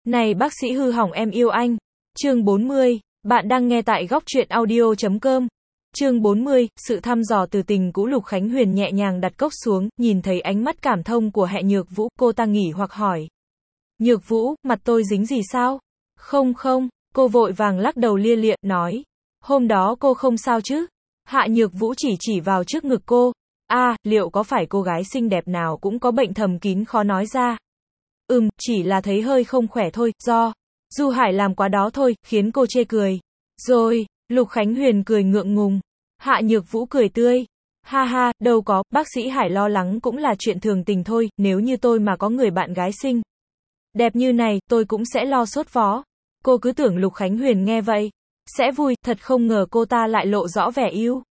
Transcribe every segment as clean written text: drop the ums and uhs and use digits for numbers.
Này bác sĩ hư hỏng em yêu anh. Chương 40, bạn đang nghe tại góc truyện audio.com. Chương 40, sự thăm dò từ tình cũ. Lục Khánh Huyền nhẹ nhàng đặt cốc xuống, nhìn thấy ánh mắt cảm thông của Hệ Nhược Vũ, cô ta nghỉ hoặc hỏi. Nhược Vũ, mặt tôi dính gì sao? Không, cô vội vàng lắc đầu lia lịa, nói. Hôm đó cô không sao chứ? Hạ Nhược Vũ chỉ vào trước ngực cô. Liệu có phải cô gái xinh đẹp nào cũng có bệnh thầm kín khó nói ra? Chỉ là thấy hơi không khỏe thôi, do Du Hải làm quá đó thôi, khiến cô chê cười. Rồi, Lục Khánh Huyền cười ngượng ngùng. Hạ Nhược Vũ cười tươi. Ha, đâu có, bác sĩ Hải lo lắng cũng là chuyện thường tình thôi, nếu như tôi mà có người bạn gái xinh đẹp như này, tôi cũng sẽ lo sốt vó. Cô cứ tưởng Lục Khánh Huyền nghe vậy sẽ vui, thật không ngờ cô ta lại lộ rõ vẻ yêu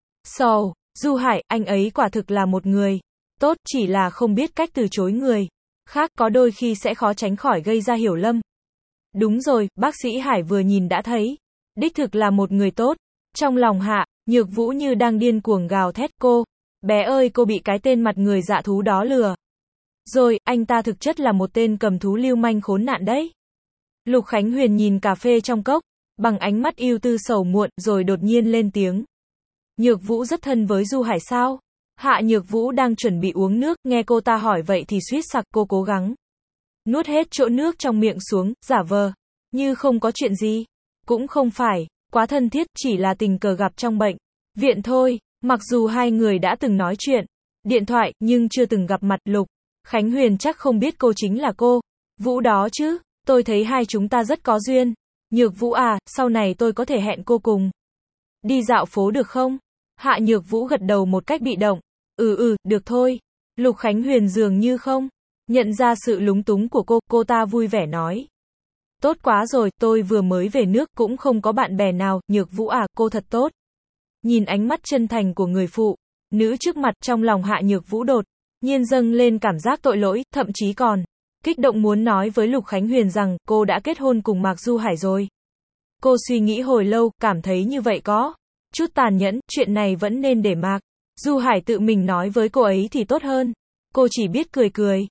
sầu. Du Hải, anh ấy quả thực là một người tốt, chỉ là không biết cách từ chối người khác, có đôi khi sẽ khó tránh khỏi gây ra hiểu lầm. Đúng rồi, bác sĩ Hải vừa nhìn đã thấy, đích thực là một người tốt. Trong lòng Hạ Nhược Vũ như đang điên cuồng gào thét, cô, bé ơi, cô bị cái tên mặt người dạ thú đó lừa rồi, anh ta thực chất là một tên cầm thú lưu manh khốn nạn đấy. Lục Khánh Huyền nhìn cà phê trong cốc, bằng ánh mắt ưu tư sầu muộn, rồi đột nhiên lên tiếng. Nhược Vũ rất thân với Du Hải sao? Hạ Nhược Vũ đang chuẩn bị uống nước, nghe cô ta hỏi vậy thì suýt sặc, cô cố gắng nuốt hết chỗ nước trong miệng xuống, giả vờ như không có chuyện gì. Cũng không phải quá thân thiết, chỉ là tình cờ gặp trong bệnh viện thôi. Mặc dù hai người đã từng nói chuyện điện thoại, nhưng chưa từng gặp mặt. Lục Khánh Huyền chắc không biết cô chính là cô Vũ đó chứ. Tôi thấy hai chúng ta rất có duyên. Nhược Vũ à, sau này tôi có thể hẹn cô cùng đi dạo phố được không? Hạ Nhược Vũ gật đầu một cách bị động. Được thôi. Lục Khánh Huyền dường như không nhận ra sự lúng túng của cô ta vui vẻ nói. Tốt quá rồi, tôi vừa mới về nước, cũng không có bạn bè nào. Nhược Vũ à, cô thật tốt. Nhìn ánh mắt chân thành của người phụ nữ trước mặt, trong lòng Hạ Nhược Vũ đột nhiên dâng lên cảm giác tội lỗi, thậm chí còn kích động muốn nói với Lục Khánh Huyền rằng cô đã kết hôn cùng Mạc Du Hải rồi. Cô suy nghĩ hồi lâu, cảm thấy như vậy có chút tàn nhẫn, chuyện này vẫn nên để Mạc Du Hải tự mình nói với cô ấy thì tốt hơn. Cô chỉ biết cười.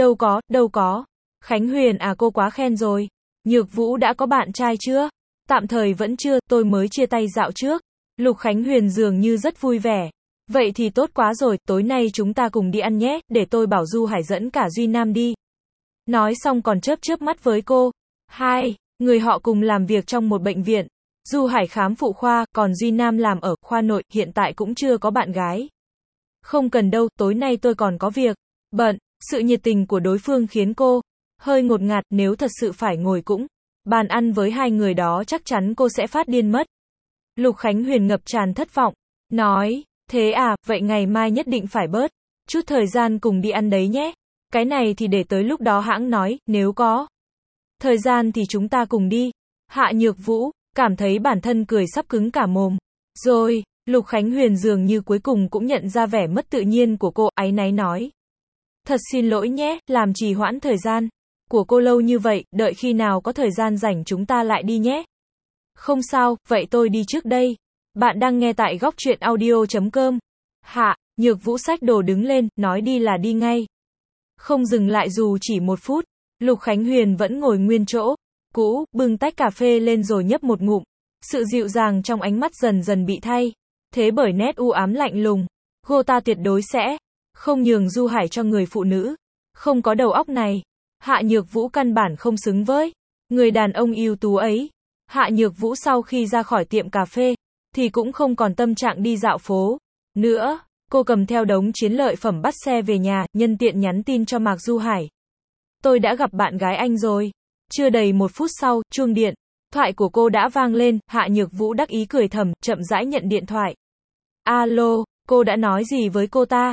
Đâu có. Khánh Huyền à, cô quá khen rồi. Nhược Vũ đã có bạn trai chưa? Tạm thời vẫn chưa, tôi mới chia tay dạo trước. Lục Khánh Huyền dường như rất vui vẻ. Vậy thì tốt quá rồi, tối nay chúng ta cùng đi ăn nhé, để tôi bảo Du Hải dẫn cả Duy Nam đi. Nói xong còn chớp mắt với cô. Hai người họ cùng làm việc trong một bệnh viện. Du Hải khám phụ khoa, còn Duy Nam làm ở khoa nội, hiện tại cũng chưa có bạn gái. Không cần đâu, tối nay tôi còn có việc bận. Sự nhiệt tình của đối phương khiến cô hơi ngột ngạt, nếu thật sự phải ngồi cũng bàn ăn với hai người đó chắc chắn cô sẽ phát điên mất. Lục Khánh Huyền ngập tràn thất vọng, nói, thế à, vậy ngày mai nhất định phải bớt chút thời gian cùng đi ăn đấy nhé. Cái này thì để tới lúc đó hãng nói, nếu có thời gian thì chúng ta cùng đi. Hạ Nhược Vũ cảm thấy bản thân cười sắp cứng cả mồm. Rồi, Lục Khánh Huyền dường như cuối cùng cũng nhận ra vẻ mất tự nhiên của cô, áy náy nói. Thật xin lỗi nhé, làm trì hoãn thời gian của cô lâu như vậy, đợi khi nào có thời gian rảnh chúng ta lại đi nhé. Không sao, vậy tôi đi trước đây. Bạn đang nghe tại góc truyện audio.com. Hạ Nhược Vũ xách đồ đứng lên, nói đi là đi ngay. Không dừng lại dù chỉ một phút, Lục Khánh Huyền vẫn ngồi nguyên chỗ cũ, bưng tách cà phê lên rồi nhấp một ngụm. Sự dịu dàng trong ánh mắt dần dần bị thay thế bởi nét u ám lạnh lùng. Cô ta tuyệt đối sẽ không nhường Du Hải cho người phụ nữ không có đầu óc này. Hạ Nhược Vũ căn bản không xứng với người đàn ông ưu tú ấy. Hạ Nhược Vũ sau khi ra khỏi tiệm cà phê thì cũng không còn tâm trạng đi dạo phố nữa. Cô cầm theo đống chiến lợi phẩm bắt xe về nhà, nhân tiện nhắn tin cho Mạc Du Hải. Tôi đã gặp bạn gái anh rồi. Chưa đầy một phút sau, chuông điện thoại của cô đã vang lên. Hạ Nhược Vũ đắc ý cười thầm, chậm rãi nhận điện thoại. Alo, cô đã nói gì với cô ta?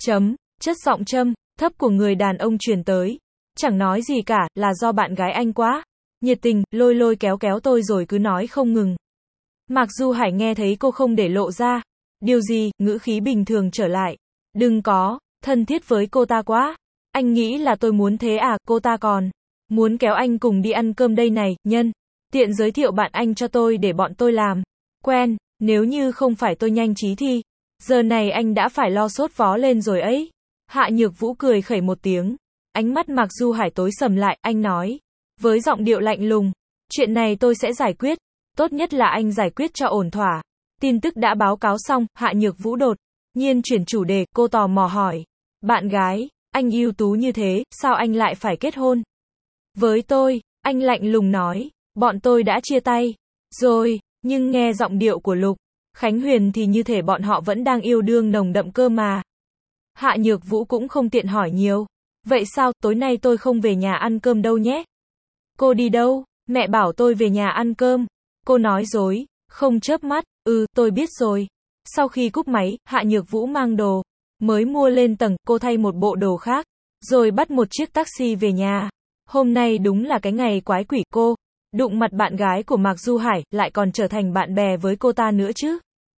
Chất giọng trầm thấp của người đàn ông truyền tới. Chẳng nói gì cả, là do bạn gái anh quá nhiệt tình, lôi kéo tôi rồi cứ nói không ngừng. Mạc Du Hải nghe thấy cô không để lộ ra điều gì, ngữ khí bình thường trở lại. Đừng có thân thiết với cô ta quá. Anh nghĩ là tôi muốn thế à? Cô ta còn muốn kéo anh cùng đi ăn cơm đây này. Nhân tiện giới thiệu bạn anh cho tôi để bọn tôi làm quen. Nếu như không phải tôi nhanh trí thì giờ này anh đã phải lo sốt vó lên rồi ấy. Hạ Nhược Vũ cười khẩy một tiếng. Ánh mắt Mạc Du Hải tối sầm lại, anh nói. với giọng điệu lạnh lùng. Chuyện này tôi sẽ giải quyết. Tốt nhất là anh giải quyết cho ổn thỏa. Tin tức đã báo cáo xong, Hạ Nhược Vũ đột nhiên chuyển chủ đề, cô tò mò hỏi. Bạn gái, anh ưu tú như thế, sao anh lại phải kết hôn? Với tôi, anh lạnh lùng nói, bọn tôi đã chia tay. Rồi, nhưng nghe giọng điệu của Lục Khánh Huyền thì như thể bọn họ vẫn đang yêu đương nồng đậm cơ mà. Hạ Nhược Vũ cũng không tiện hỏi nhiều. Vậy sao, tối nay tôi không về nhà ăn cơm đâu nhé? Cô đi đâu? Mẹ bảo tôi về nhà ăn cơm. Cô nói dối, không chớp mắt. Tôi biết rồi. Sau khi cúp máy, Hạ Nhược Vũ mang đồ mới mua lên tầng, cô thay một bộ đồ khác, rồi bắt một chiếc taxi về nhà. Hôm nay đúng là cái ngày quái quỷ, cô đụng mặt bạn gái của Mạc Du Hải, lại còn trở thành bạn bè với cô ta nữa chứ.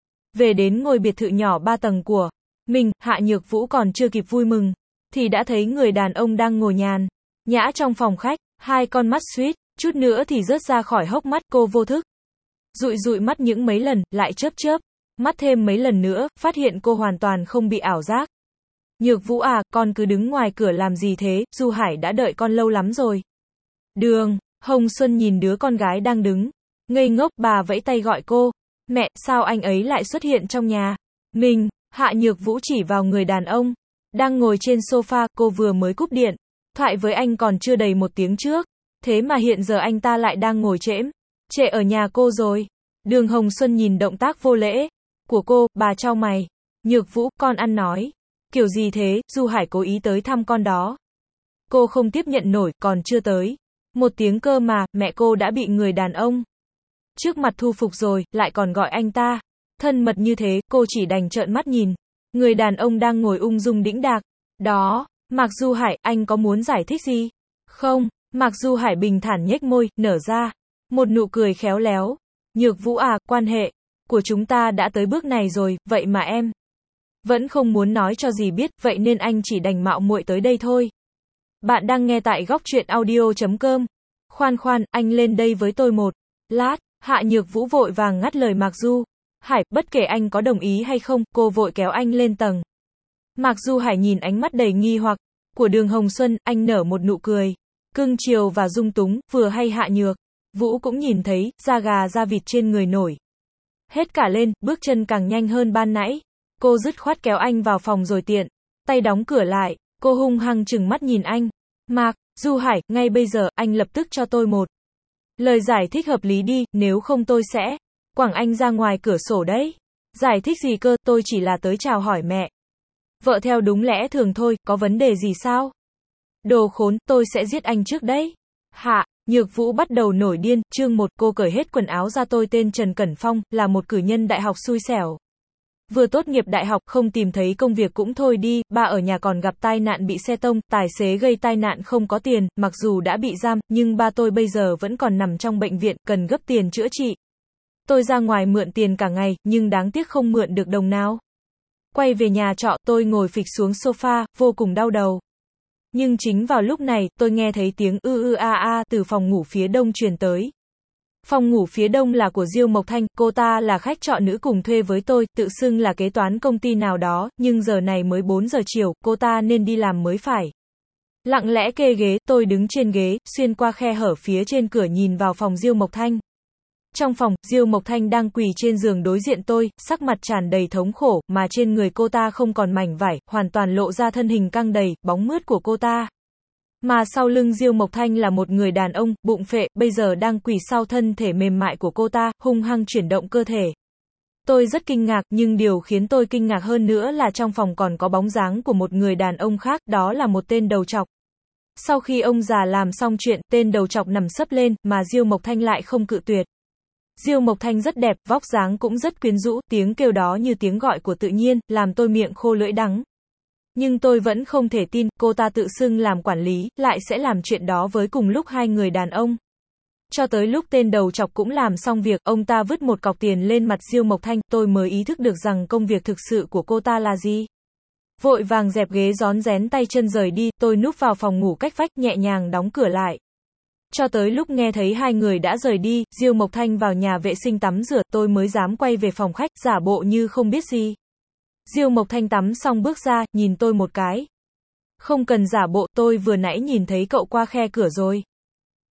Về đến ngôi biệt thự nhỏ 3 tầng của mình, Hạ Nhược Vũ còn chưa kịp vui mừng, thì đã thấy người đàn ông đang ngồi nhàn nhã trong phòng khách, hai con mắt suýt chút nữa thì rớt ra khỏi hốc mắt. Cô vô thức dụi dụi mắt những mấy lần, lại chớp chớp mắt thêm mấy lần nữa, phát hiện cô hoàn toàn không bị ảo giác. Nhược Vũ à, con cứ đứng ngoài cửa làm gì thế, Du Hải đã đợi con lâu lắm rồi. Đường Hồng Xuân nhìn đứa con gái đang đứng ngây ngốc, bà vẫy tay gọi cô. Mẹ, sao anh ấy lại xuất hiện trong nhà mình? Hạ Nhược Vũ chỉ vào người đàn ông đang ngồi trên sofa, cô vừa mới cúp điện thoại với anh còn chưa đầy 1 tiếng trước, thế mà hiện giờ anh ta lại đang ngồi trễ ở nhà cô rồi. Đường Hồng Xuân nhìn động tác vô lễ của cô, bà chau mày. Nhược Vũ, con ăn nói kiểu gì thế, Du Hải cố ý tới thăm con đó. Cô không tiếp nhận nổi, còn chưa tới 1 tiếng cơ mà, mẹ cô đã bị người đàn ông trước mặt thu phục rồi, lại còn gọi anh ta thân mật như thế. Cô chỉ đành trợn mắt nhìn người đàn ông đang ngồi ung dung đĩnh đạc đó. Mạc Du Hải, anh có muốn giải thích gì không? Mạc Du Hải bình thản nhếch môi, nở ra một nụ cười khéo léo. Nhược Vũ à, quan hệ của chúng ta đã tới bước này rồi, vậy mà em vẫn không muốn nói cho dì biết, vậy nên anh chỉ đành mạo muội tới đây thôi. Bạn đang nghe tại góc truyện audio.com. Khoan khoan, anh lên đây với tôi một lát. Hạ Nhược Vũ vội vàng ngắt lời Mạc Du Hải, bất kể anh có đồng ý hay không, cô vội kéo anh lên tầng. Mạc Du Hải nhìn ánh mắt đầy nghi hoặc của Đường Hồng Xuân, anh nở một nụ cười cưng chiều và dung túng, vừa hay Hạ Nhược Vũ cũng nhìn thấy, da gà da vịt trên người nổi hết cả lên, bước chân càng nhanh hơn ban nãy. Cô dứt khoát kéo anh vào phòng rồi tiện tay đóng cửa lại. Cô hung hăng trừng mắt nhìn anh. Mạc Du Hải, ngay bây giờ, anh lập tức cho tôi một lời giải thích hợp lý đi, nếu không tôi sẽ quẳng anh ra ngoài cửa sổ đấy. Giải thích gì cơ, tôi chỉ là tới chào hỏi mẹ vợ theo đúng lẽ thường thôi, có vấn đề gì sao? Đồ khốn, tôi sẽ giết anh trước đấy. Hạ Nhược Vũ bắt đầu nổi điên. Chương 1, cô cởi hết quần áo ra. Tôi tên Trần Cẩn Phong, là một cử nhân đại học xui xẻo. Vừa tốt nghiệp đại học, không tìm thấy công việc cũng thôi đi, ba ở nhà còn gặp tai nạn bị xe tông, tài xế gây tai nạn không có tiền, mặc dù đã bị giam, nhưng ba tôi bây giờ vẫn còn nằm trong bệnh viện, cần gấp tiền chữa trị. Tôi ra ngoài mượn tiền cả ngày, nhưng đáng tiếc không mượn được đồng nào. Quay về nhà trọ, tôi ngồi phịch xuống sofa, vô cùng đau đầu. Nhưng chính vào lúc này, tôi nghe thấy tiếng a từ phòng ngủ phía đông truyền tới. Phòng ngủ phía đông là của Diêu Mộc Thanh, cô ta là khách trọ nữ cùng thuê với tôi, tự xưng là kế toán công ty nào đó, nhưng giờ này mới 4 giờ chiều, cô ta nên đi làm mới phải. Lặng lẽ kê ghế, tôi đứng trên ghế, xuyên qua khe hở phía trên cửa nhìn vào phòng Diêu Mộc Thanh. Trong phòng, Diêu Mộc Thanh đang quỳ trên giường đối diện tôi, sắc mặt tràn đầy thống khổ, mà trên người cô ta không còn mảnh vải, hoàn toàn lộ ra thân hình căng đầy, bóng mướt của cô ta. Mà sau lưng Diêu Mộc Thanh là một người đàn ông, bụng phệ, bây giờ đang quỳ sau thân thể mềm mại của cô ta, hung hăng chuyển động cơ thể. Tôi rất kinh ngạc, nhưng điều khiến tôi kinh ngạc hơn nữa là trong phòng còn có bóng dáng của một người đàn ông khác, đó là một tên đầu trọc. Sau khi ông già làm xong chuyện, tên đầu trọc nằm sấp lên, mà Diêu Mộc Thanh lại không cự tuyệt. Diêu Mộc Thanh rất đẹp, vóc dáng cũng rất quyến rũ, tiếng kêu đó như tiếng gọi của tự nhiên, làm tôi miệng khô lưỡi đắng. Nhưng tôi vẫn không thể tin, cô ta tự xưng làm quản lý, lại sẽ làm chuyện đó với cùng lúc hai người đàn ông. Cho tới lúc tên đầu trọc cũng làm xong việc, ông ta vứt một cọc tiền lên mặt Diêu Mộc Thanh, tôi mới ý thức được rằng công việc thực sự của cô ta là gì. Vội vàng dẹp ghế rón rén tay chân rời đi, tôi núp vào phòng ngủ cách vách, nhẹ nhàng đóng cửa lại. Cho tới lúc nghe thấy hai người đã rời đi, Diêu Mộc Thanh vào nhà vệ sinh tắm rửa, tôi mới dám quay về phòng khách, giả bộ như không biết gì. Diêu Mộc Thanh tắm xong bước ra, nhìn tôi một cái. Không cần giả bộ, tôi vừa nãy nhìn thấy cậu qua khe cửa rồi.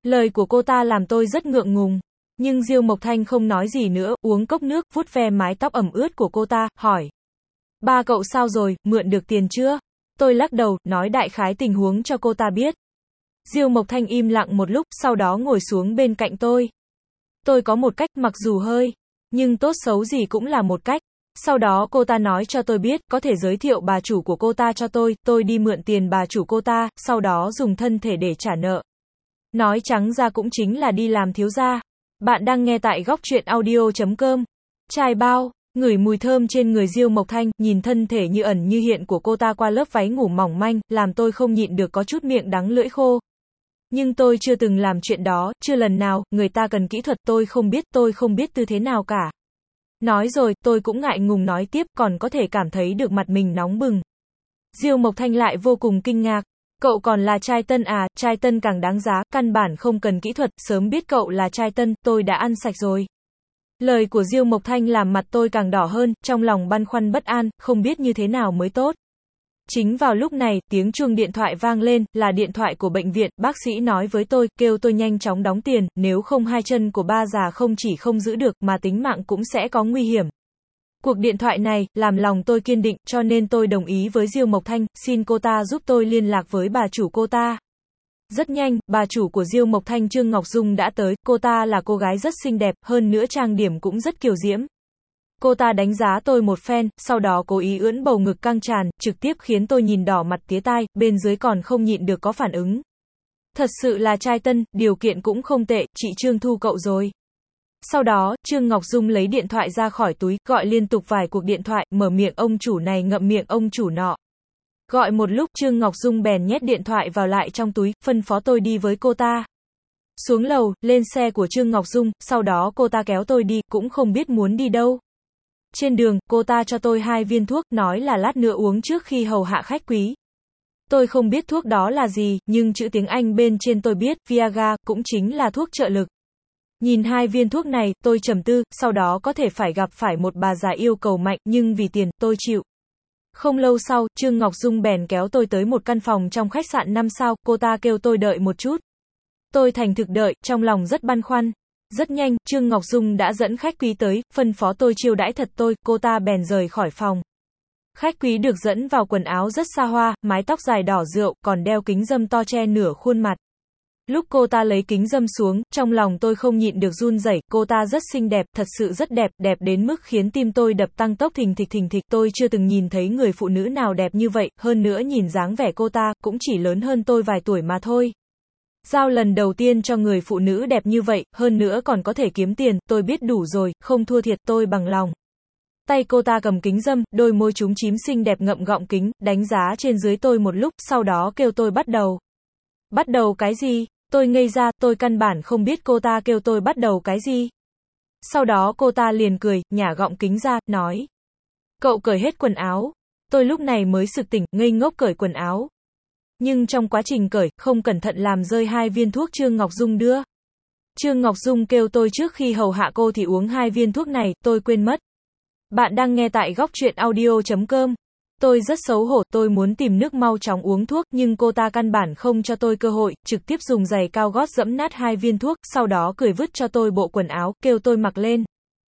Lời của cô ta làm tôi rất ngượng ngùng. Nhưng Diêu Mộc Thanh không nói gì nữa, uống cốc nước, vuốt ve mái tóc ẩm ướt của cô ta, hỏi. Ba cậu sao rồi, mượn được tiền chưa? Tôi lắc đầu, nói đại khái tình huống cho cô ta biết. Diêu Mộc Thanh im lặng một lúc, sau đó ngồi xuống bên cạnh tôi. Tôi có một cách, mặc dù hơi, nhưng tốt xấu gì cũng là một cách. Sau đó cô ta nói cho tôi biết, có thể giới thiệu bà chủ của cô ta cho tôi đi mượn tiền bà chủ cô ta, sau đó dùng thân thể để trả nợ. Nói trắng ra cũng chính là đi làm thiếu gia. Bạn đang nghe tại góc truyện audio.com. Trai bao, ngửi mùi thơm trên người Diêu Mộc Thanh, nhìn thân thể như ẩn như hiện của cô ta qua lớp váy ngủ mỏng manh, làm tôi không nhịn được có chút miệng đắng lưỡi khô. Nhưng tôi chưa từng làm chuyện đó, chưa lần nào, người ta cần kỹ thuật tôi không biết tư thế nào cả. Nói rồi, tôi cũng ngại ngùng nói tiếp, còn có thể cảm thấy được mặt mình nóng bừng. Diêu Mộc Thanh lại vô cùng kinh ngạc. Cậu còn là trai tân à, trai tân càng đáng giá, căn bản không cần kỹ thuật, sớm biết cậu là trai tân, tôi đã ăn sạch rồi. Lời của Diêu Mộc Thanh làm mặt tôi càng đỏ hơn, trong lòng băn khoăn bất an, không biết như thế nào mới tốt. Chính vào lúc này, tiếng chuông điện thoại vang lên, là điện thoại của bệnh viện, bác sĩ nói với tôi, kêu tôi nhanh chóng đóng tiền, nếu không hai chân của ba già không chỉ không giữ được, mà tính mạng cũng sẽ có nguy hiểm. Cuộc điện thoại này, làm lòng tôi kiên định, cho nên tôi đồng ý với Diêu Mộc Thanh, xin cô ta giúp tôi liên lạc với bà chủ cô ta. Rất nhanh, bà chủ của Diêu Mộc Thanh Trương Ngọc Dung đã tới, cô ta là cô gái rất xinh đẹp, hơn nữa trang điểm cũng rất kiều diễm. Cô ta đánh giá tôi một phen, sau đó cố ý ưỡn bầu ngực căng tràn, trực tiếp khiến tôi nhìn đỏ mặt tía tai, bên dưới còn không nhịn được có phản ứng. Thật sự là trai tân, điều kiện cũng không tệ, chị Trương thu cậu rồi. Sau đó, Trương Ngọc Dung lấy điện thoại ra khỏi túi, gọi liên tục vài cuộc điện thoại, mở miệng ông chủ này ngậm miệng ông chủ nọ. Gọi một lúc, Trương Ngọc Dung bèn nhét điện thoại vào lại trong túi, phân phó tôi đi với cô ta. Xuống lầu, lên xe của Trương Ngọc Dung, sau đó cô ta kéo tôi đi, cũng không biết muốn đi đâu. Trên đường, cô ta cho tôi 2 viên thuốc, nói là lát nữa uống trước khi hầu hạ khách quý. Tôi không biết thuốc đó là gì, nhưng chữ tiếng Anh bên trên tôi biết, Viagra, cũng chính là thuốc trợ lực. Nhìn 2 viên thuốc này, tôi trầm tư, sau đó có thể phải gặp phải một bà già yêu cầu mạnh, nhưng vì tiền, tôi chịu. Không lâu sau, Trương Ngọc Dung bèn kéo tôi tới một căn phòng trong khách sạn 5 sao, cô ta kêu tôi đợi một chút. Tôi thành thực đợi, trong lòng rất băn khoăn. Rất nhanh, Trương Ngọc Dung đã dẫn khách quý tới, phân phó tôi chiêu đãi thật tôi, cô ta bèn rời khỏi phòng. Khách quý được dẫn vào quần áo rất xa hoa, mái tóc dài đỏ rượu, còn đeo kính râm to che nửa khuôn mặt. Lúc cô ta lấy kính râm xuống, trong lòng tôi không nhịn được run rẩy, cô ta rất xinh đẹp, thật sự rất đẹp, đẹp đến mức khiến tim tôi đập tăng tốc thình thịch, tôi chưa từng nhìn thấy người phụ nữ nào đẹp như vậy, hơn nữa nhìn dáng vẻ cô ta, cũng chỉ lớn hơn tôi vài tuổi mà thôi. Giao lần đầu tiên cho người phụ nữ đẹp như vậy, hơn nữa còn có thể kiếm tiền, tôi biết đủ rồi, không thua thiệt tôi bằng lòng. Tay cô ta cầm kính râm, đôi môi trúng chím xinh đẹp ngậm gọng kính, đánh giá trên dưới tôi một lúc, sau đó kêu tôi bắt đầu. Bắt đầu cái gì? Tôi ngây ra, tôi căn bản không biết cô ta kêu tôi bắt đầu cái gì. Sau đó cô ta liền cười, nhả gọng kính ra, nói. Cậu cởi hết quần áo. Tôi lúc này mới sực tỉnh, ngây ngốc cởi quần áo. Nhưng trong quá trình cởi, không cẩn thận làm rơi 2 viên thuốc Trương Ngọc Dung đưa. Trương Ngọc Dung kêu tôi trước khi hầu hạ cô thì uống 2 viên thuốc này, tôi quên mất. Bạn đang nghe tại góc truyện audio.com. Tôi rất xấu hổ, tôi muốn tìm nước mau chóng uống thuốc, nhưng cô ta căn bản không cho tôi cơ hội, trực tiếp dùng giày cao gót giẫm nát 2 viên thuốc, sau đó cười vứt cho tôi bộ quần áo, kêu tôi mặc lên.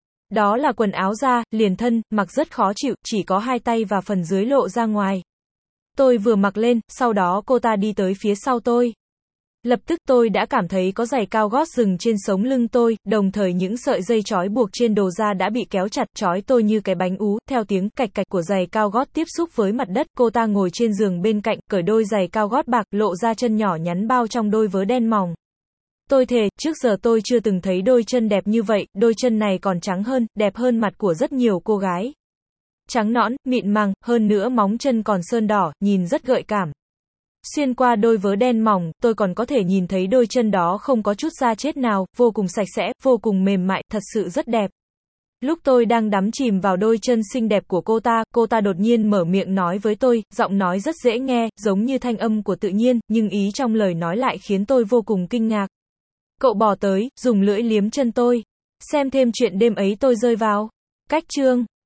Đó là quần áo da, liền thân, mặc rất khó chịu, chỉ có 2 tay và phần dưới lộ ra ngoài. Tôi vừa mặc lên, sau đó cô ta đi tới phía sau tôi. Lập tức tôi đã cảm thấy có giày cao gót dừng trên sống lưng tôi, đồng thời những sợi dây trói buộc trên đồ da đã bị kéo chặt, trói tôi như cái bánh ú, theo tiếng cạch cạch của giày cao gót tiếp xúc với mặt đất, cô ta ngồi trên giường bên cạnh, cởi đôi giày cao gót bạc, lộ ra chân nhỏ nhắn bao trong đôi vớ đen mỏng. Tôi thề, trước giờ tôi chưa từng thấy đôi chân đẹp như vậy, đôi chân này còn trắng hơn, đẹp hơn mặt của rất nhiều cô gái. Trắng nõn, mịn màng, hơn nữa móng chân còn sơn đỏ, nhìn rất gợi cảm. Xuyên qua đôi vớ đen mỏng, tôi còn có thể nhìn thấy đôi chân đó không có chút da chết nào, vô cùng sạch sẽ, vô cùng mềm mại, thật sự rất đẹp. Lúc tôi đang đắm chìm vào đôi chân xinh đẹp của cô ta đột nhiên mở miệng nói với tôi, giọng nói rất dễ nghe, giống như thanh âm của tự nhiên, nhưng ý trong lời nói lại khiến tôi vô cùng kinh ngạc. Cậu bò tới, dùng lưỡi liếm chân tôi. Xem thêm chuyện đêm ấy tôi rơi vào. Cách chương